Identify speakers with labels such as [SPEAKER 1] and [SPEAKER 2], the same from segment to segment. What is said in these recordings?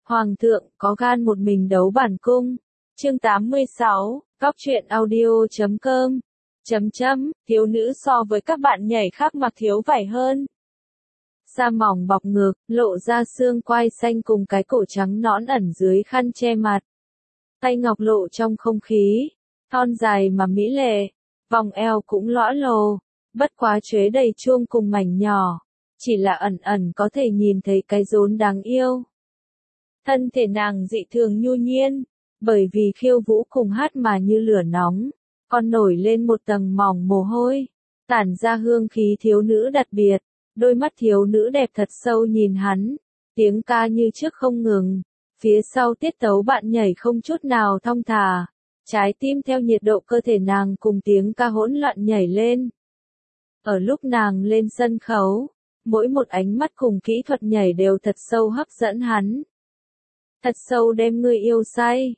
[SPEAKER 1] Hoàng thượng có gan một mình đấu bản cung. Chương 86, Cóc truyện audio.com. Thiếu nữ so với các bạn nhảy khác mặc thiếu vải hơn. Da mỏng bọc ngực, lộ ra xương quai xanh cùng cái cổ trắng nõn ẩn dưới khăn che mặt. Tay ngọc lộ trong không khí, thon dài mà mỹ lệ, vòng eo cũng lõa lồ, bất quá chuế đầy chuông cùng mảnh nhỏ, chỉ là ẩn ẩn có thể nhìn thấy cái rốn đáng yêu. Thân thể nàng dị thường nhu nhiên, bởi vì khiêu vũ cùng hát mà như lửa nóng, còn nổi lên một tầng mỏng mồ hôi, tản ra hương khí thiếu nữ đặc biệt, đôi mắt thiếu nữ đẹp thật sâu nhìn hắn, tiếng ca như trước không ngừng, phía sau tiết tấu bạn nhảy không chút nào thong thả, trái tim theo nhiệt độ cơ thể nàng cùng tiếng ca hỗn loạn nhảy lên. Ở lúc nàng lên sân khấu, mỗi một ánh mắt cùng kỹ thuật nhảy đều thật sâu hấp dẫn hắn. Thật sâu đem người yêu say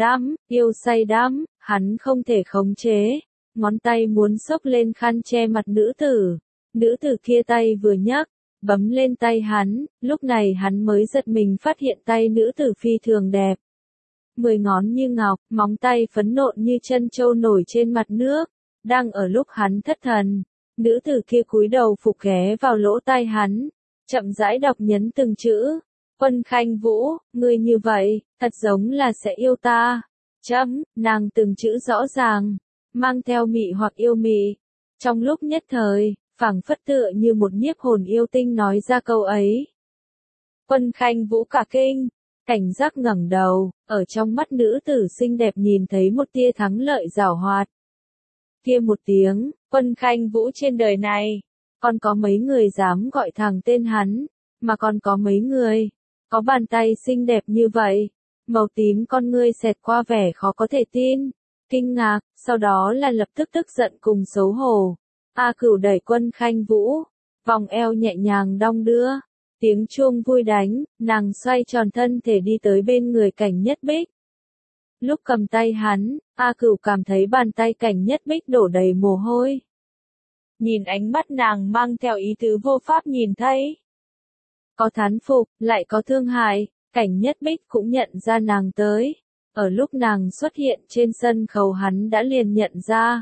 [SPEAKER 1] đắm, hắn không thể khống chế, ngón tay muốn xốc lên khăn che mặt nữ tử kia tay vừa nhấc, bấm lên tay hắn, lúc này hắn mới giật mình phát hiện tay nữ tử phi thường đẹp. 10 ngón như ngọc, móng tay phấn nộn như chân châu nổi trên mặt nước, đang ở lúc hắn thất thần, nữ tử kia cúi đầu phục ghé vào lỗ tai hắn, chậm rãi đọc nhấn từng chữ. Quân Khanh Vũ, ngươi như vậy, thật giống là sẽ yêu ta. Nàng từng chữ rõ ràng, mang theo mị hoặc yêu mị. Trong lúc nhất thời, phảng phất tựa như một nhiếp hồn yêu tinh nói ra câu ấy. Quân Khanh Vũ cả kinh, cảnh giác ngẩng đầu, ở trong mắt nữ tử xinh đẹp nhìn thấy một tia thắng lợi giảo hoạt. Kia một tiếng, Quân Khanh Vũ trên đời này, còn có mấy người dám gọi thẳng tên hắn, mà còn có mấy người có bàn tay xinh đẹp như vậy, màu tím con ngươi xẹt qua vẻ khó có thể tin, kinh ngạc, sau đó là lập tức tức giận cùng xấu hổ. A Cửu đẩy Quân Khanh Vũ, vòng eo nhẹ nhàng đong đưa, tiếng chuông vui đánh, nàng xoay tròn thân thể đi tới bên người Cảnh Nhất Bích. Lúc cầm tay hắn, A Cửu cảm thấy bàn tay Cảnh Nhất Bích đổ đầy mồ hôi. Nhìn ánh mắt nàng mang theo ý tứ vô pháp nhìn thấy. Có thán phục, lại có thương hại, Cảnh Nhất Bích cũng nhận ra nàng tới. Ở lúc nàng xuất hiện trên sân khấu hắn đã liền nhận ra.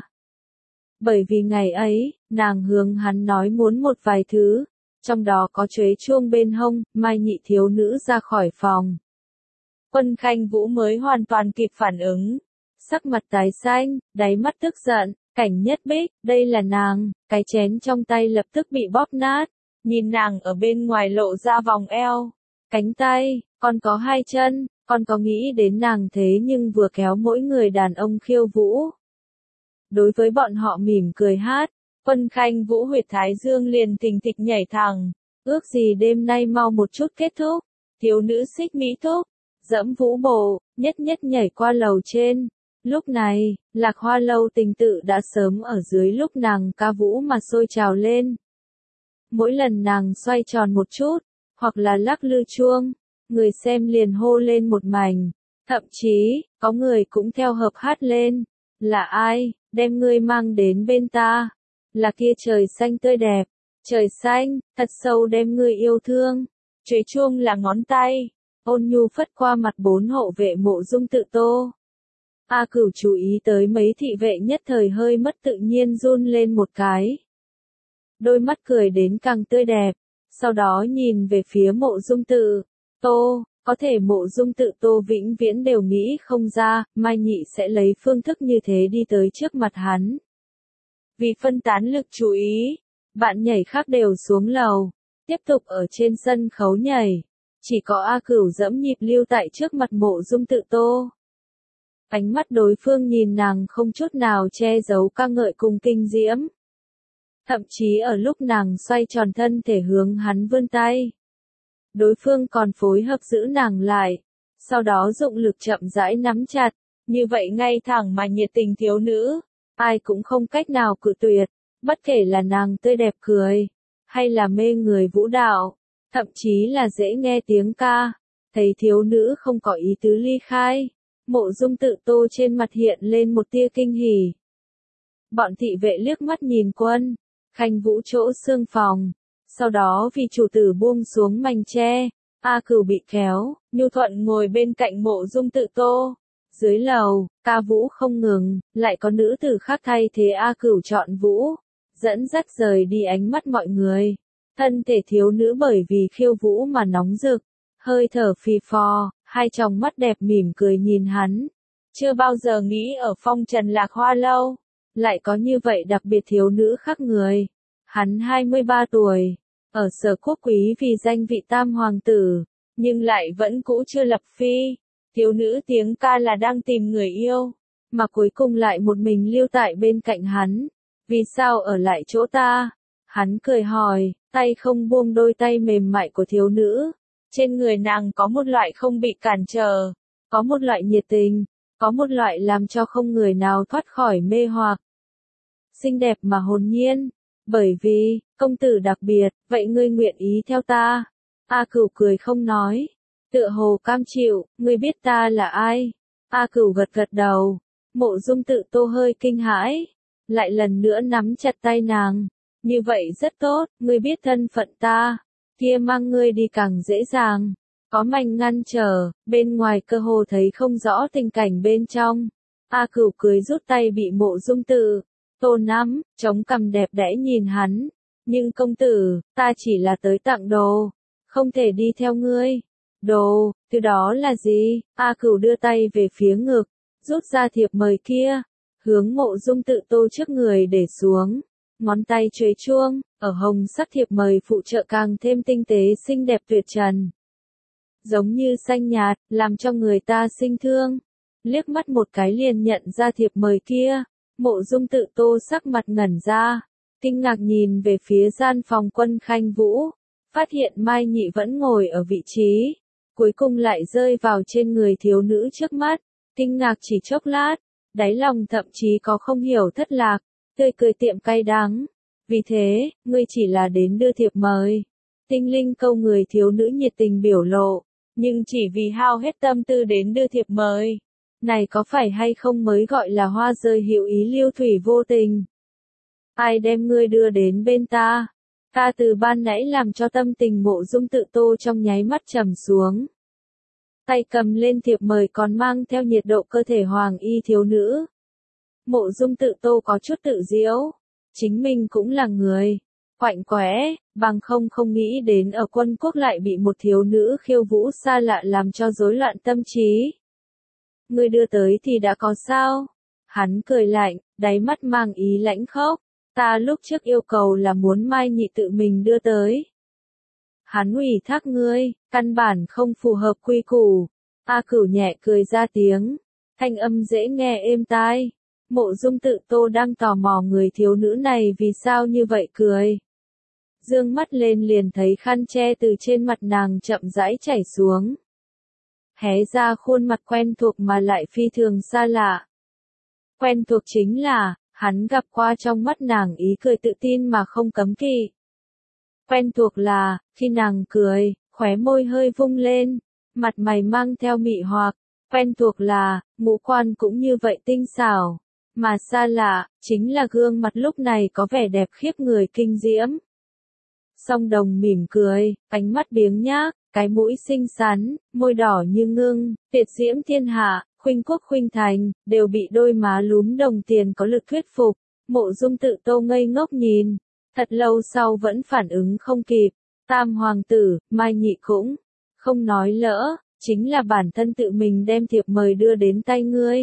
[SPEAKER 1] Bởi vì ngày ấy, nàng hướng hắn nói muốn một vài thứ, trong đó có chuế chuông bên hông, Mai Nhị thiếu nữ ra khỏi phòng. Quân Khanh Vũ mới hoàn toàn kịp phản ứng, sắc mặt tái xanh, đáy mắt tức giận, Cảnh Nhất Bích, đây là nàng, cái chén trong tay lập tức bị bóp nát. Nhìn nàng ở bên ngoài lộ ra vòng eo, cánh tay, còn có hai chân, còn có nghĩ đến nàng thế nhưng vừa kéo mỗi người đàn ông khiêu vũ. Đối với bọn họ mỉm cười hát, Quân Khanh Vũ huyệt thái dương liền thình thịch nhảy thẳng, ước gì đêm nay mau một chút kết thúc, thiếu nữ xích mỹ thúc, dẫm vũ bộ, nhất nhảy qua lầu trên. Lúc này, Lạc Hoa lâu tình tự đã sớm ở dưới lúc nàng ca vũ mà sôi trào lên. Mỗi lần nàng xoay tròn một chút, hoặc là lắc lư chuông, người xem liền hô lên một mảnh, thậm chí, có người cũng theo hợp hát lên. Là ai, đem ngươi mang đến bên ta? Là kia trời xanh tươi đẹp, trời xanh, thật sâu đem ngươi yêu thương. Chuế chuông là ngón tay, ôn nhu phất qua mặt 4 hộ vệ Mộ Dung Tự Tô. A Cửu chú ý tới mấy thị vệ nhất thời hơi mất tự nhiên run lên một cái. Đôi mắt cười đến càng tươi đẹp, sau đó nhìn về phía Mộ Dung Tự Tô, có thể Mộ Dung Tự Tô vĩnh viễn đều nghĩ không ra, Mai Nhị sẽ lấy phương thức như thế đi tới trước mặt hắn. Vì phân tán lực chú ý, bạn nhảy khác đều xuống lầu, tiếp tục ở trên sân khấu nhảy, chỉ có A Cửu dẫm nhịp lưu tại trước mặt Mộ Dung Tự Tô. Ánh mắt đối phương nhìn nàng không chút nào che giấu ca ngợi cùng kinh diễm. Thậm chí ở lúc nàng xoay tròn thân thể hướng hắn vươn tay, đối phương còn phối hợp giữ nàng lại, sau đó dụng lực chậm rãi nắm chặt, như vậy ngay thẳng mà nhiệt tình thiếu nữ, ai cũng không cách nào cự tuyệt, bất kể là nàng tươi đẹp cười, hay là mê người vũ đạo, thậm chí là dễ nghe tiếng ca, thấy thiếu nữ không có ý tứ ly khai, Mộ Dung Tự Tô trên mặt hiện lên một tia kinh hỉ. Bọn thị vệ liếc mắt nhìn Quân Khanh Vũ chỗ xương phòng, sau đó vì chủ tử buông xuống mành tre, A Cửu bị kéo, nhu thuận ngồi bên cạnh Mộ Dung Tự Tô. Dưới lầu, ca vũ không ngừng, lại có nữ tử khác thay thế A Cửu chọn vũ, dẫn dắt rời đi ánh mắt mọi người. Thân thể thiếu nữ bởi vì khiêu vũ mà nóng rực, hơi thở phì phò, hai tròng mắt đẹp mỉm cười nhìn hắn. Chưa bao giờ nghĩ ở phong trần Lạc Hoa lâu, lại có như vậy đặc biệt thiếu nữ khác người. Hắn 23 tuổi, ở Sở Quốc quý vì danh vị tam hoàng tử, nhưng lại vẫn cũ chưa lập phi. Thiếu nữ tiếng ca là đang tìm người yêu, mà cuối cùng lại một mình lưu tại bên cạnh hắn. Vì sao ở lại chỗ ta? Hắn cười hỏi, tay không buông đôi tay mềm mại của thiếu nữ. Trên người nàng có một loại không bị cản trở, có một loại nhiệt tình, có một loại làm cho không người nào thoát khỏi mê hoặc. Xinh đẹp mà hồn nhiên, bởi vì, công tử đặc biệt, vậy ngươi nguyện ý theo ta? A Cửu cười không nói, tựa hồ cam chịu, ngươi biết ta là ai? A Cửu gật gật đầu, Mộ Dung Tự Tô hơi kinh hãi, lại lần nữa nắm chặt tay nàng. Như vậy rất tốt, ngươi biết thân phận ta, kia mang ngươi đi càng dễ dàng. Có mảnh ngăn trở, bên ngoài cơ hồ thấy không rõ tình cảnh bên trong. A Cửu cười rút tay bị Mộ Dung Tự Tô nắm, chống cằm đẹp đẽ nhìn hắn. Nhưng công tử, ta chỉ là tới tặng đồ, không thể đi theo ngươi. Đồ, thứ đó là gì? A Cửu đưa tay về phía ngực, rút ra thiệp mời kia, hướng Mộ Dung Tự Tô trước người để xuống. Ngón tay chuế chuông, ở hồng sắc thiệp mời phụ trợ càng thêm tinh tế xinh đẹp tuyệt trần. Giống như xanh nhạt, làm cho người ta sinh thương. Liếc mắt một cái liền nhận ra thiệp mời kia, Mộ Dung Tự Tô sắc mặt ngẩn ra, kinh ngạc nhìn về phía gian phòng Quân Khanh Vũ, phát hiện Mai Nhị vẫn ngồi ở vị trí, cuối cùng lại rơi vào trên người thiếu nữ trước mắt, kinh ngạc chỉ chốc lát, đáy lòng thậm chí có không hiểu thất lạc, tươi cười tiệm cay đắng. Vì thế, ngươi chỉ là đến đưa thiệp mời. Tinh linh câu người thiếu nữ nhiệt tình biểu lộ, nhưng chỉ vì hao hết tâm tư đến đưa thiệp mời. Này có phải hay không mới gọi là hoa rơi hữu ý lưu thủy vô tình? Ai đem ngươi đưa đến bên ta? Ca từ ban nãy làm cho tâm tình Mộ Dung Tự Tô trong nháy mắt trầm xuống. Tay cầm lên thiệp mời còn mang theo nhiệt độ cơ thể hoàng y thiếu nữ. Mộ Dung Tự Tô có chút tự diễu, chính mình cũng là người, quạnh quẽ, bằng không nghĩ đến ở quân quốc lại bị một thiếu nữ khiêu vũ xa lạ làm cho rối loạn tâm trí. Ngươi đưa tới thì đã có sao? Hắn cười lạnh, đáy mắt mang ý lãnh khốc, ta lúc trước yêu cầu là muốn Mai Nhị tự mình đưa tới. Hắn ủy thác ngươi, căn bản không phù hợp quy củ. A Cửu nhẹ cười ra tiếng, thanh âm dễ nghe êm tai. Mộ Dung Tự Tô đang tò mò người thiếu nữ này vì sao như vậy cười. Dương mắt lên liền thấy khăn che từ trên mặt nàng chậm rãi chảy xuống. Hé ra khuôn mặt quen thuộc mà lại phi thường xa lạ. Quen thuộc chính là, hắn gặp qua trong mắt nàng ý cười tự tin mà không cấm kỵ. Quen thuộc là, khi nàng cười, khóe môi hơi vung lên, mặt mày mang theo mị hoặc. Quen thuộc là, ngũ quan cũng như vậy tinh xảo. Mà xa lạ, chính là gương mặt lúc này có vẻ đẹp khiếp người kinh diễm. Song Đồng mỉm cười, ánh mắt biếng nhác, cái mũi xinh xắn, môi đỏ như ngưng, tuyệt diễm thiên hạ, khuynh quốc khuynh thành, đều bị đôi má lúm đồng tiền có lực thuyết phục. Mộ Dung Tự Tô ngây ngốc nhìn, thật lâu sau vẫn phản ứng không kịp. Tam hoàng tử, Mai Nhị cũng không nói lỡ, chính là bản thân tự mình đem thiệp mời đưa đến tay ngươi.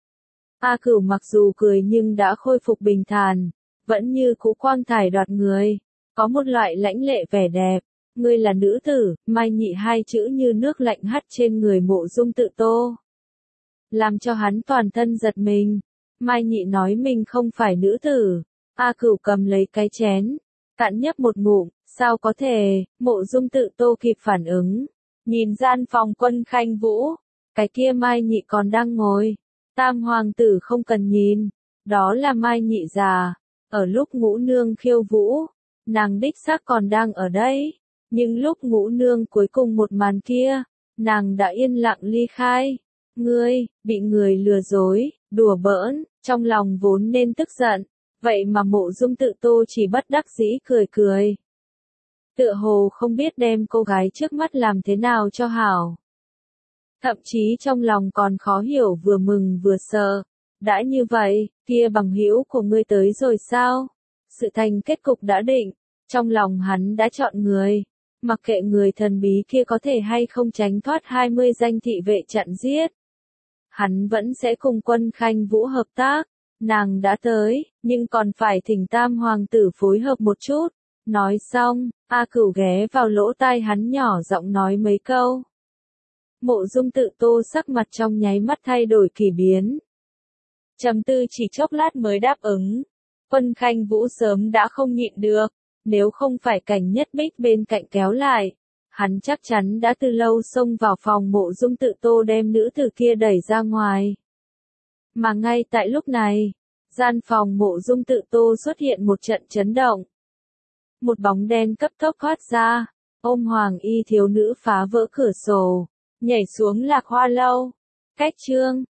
[SPEAKER 1] A Cửu mặc dù cười nhưng đã khôi phục bình thản, vẫn như cũ quang thải đoạt người, có một loại lãnh lệ vẻ đẹp. Ngươi là nữ tử, Mai Nhị hai chữ như nước lạnh hắt trên người Mộ Dung Tự Tô, làm cho hắn toàn thân giật mình. Mai Nhị nói mình không phải nữ tử. A Cửu cầm lấy cái chén, cạn nhấp một ngụm, sao có thể? Mộ Dung Tự Tô kịp phản ứng, nhìn gian phòng Quân Khanh Vũ, cái kia Mai Nhị còn đang ngồi. Tam hoàng tử không cần nhìn, đó là Mai Nhị già, ở lúc Ngũ Nương khiêu vũ, nàng đích xác còn đang ở đây, nhưng lúc Ngũ Nương cuối cùng một màn kia, nàng đã yên lặng ly khai. Ngươi, bị người lừa dối, đùa bỡn, trong lòng vốn nên tức giận, vậy mà Mộ Dung Tự Tô chỉ bất đắc dĩ cười cười. tựa hồ không biết đem cô gái trước mắt làm thế nào cho hảo. Thậm chí trong lòng còn khó hiểu vừa mừng vừa sợ. Đã như vậy, kia bằng hữu của ngươi tới rồi sao? Sự thành kết cục đã định, trong lòng hắn đã chọn người. Mặc kệ người thần bí kia có thể hay không tránh thoát 20 danh thị vệ chặn giết. Hắn vẫn sẽ cùng Quân Khanh Vũ hợp tác. Nàng đã tới, nhưng còn phải thỉnh Tam Hoàng tử phối hợp một chút. Nói xong, A Cửu ghé vào lỗ tai hắn nhỏ giọng nói mấy câu. Mộ Dung Tự Tô sắc mặt trong nháy mắt thay đổi kỳ biến. Trầm tư chỉ chốc lát mới đáp ứng. Quân Khanh Vũ sớm đã không nhịn được, nếu không phải Cảnh Nhất Bích bên cạnh kéo lại, hắn chắc chắn đã từ lâu xông vào phòng Mộ Dung Tự Tô đem nữ tử kia đẩy ra ngoài. Mà ngay tại lúc này, gian phòng Mộ Dung Tự Tô xuất hiện một trận chấn động. Một bóng đen cấp tốc thoát ra, ôm hoàng y thiếu nữ phá vỡ cửa sổ, nhảy xuống Lạc Hoa lâu. Cách chương